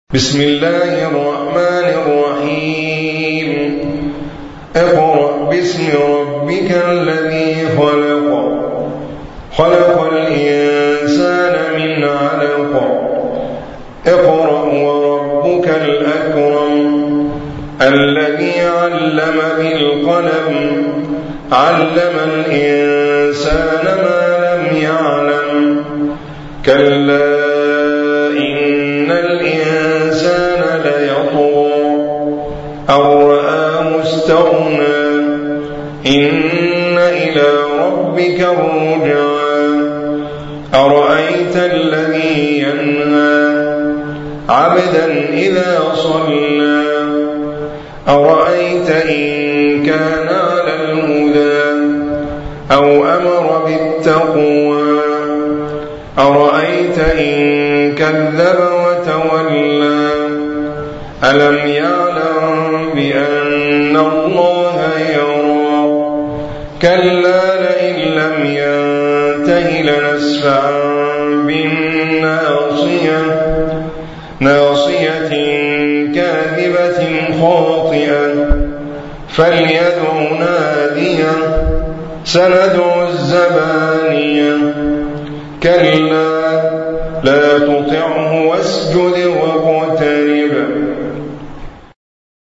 بسم الله الرحمن الرحيم اقرأ باسم ربك الذي خلق الإنسان من علق اقرأ وربك الأكرم الذي علم بالقلم علم الإنسان ما لم يعلم كلا إن الإنسان ليطغى أن رآه استغنى إن إلى ربك الرجعى أرأيت الذي ينهى عبدا إذا صلى أرأيت إن كان على الهدى أو أمر بالتقوى أرأيت إن كذب وتولى ألم يعلم بأن الله يرى كلا لئن لم ينته لنسفعا بالناصية ناصية كاذبة خاطئة فليدع ناديه سندع الزبانية كلا لا تطعه واسجد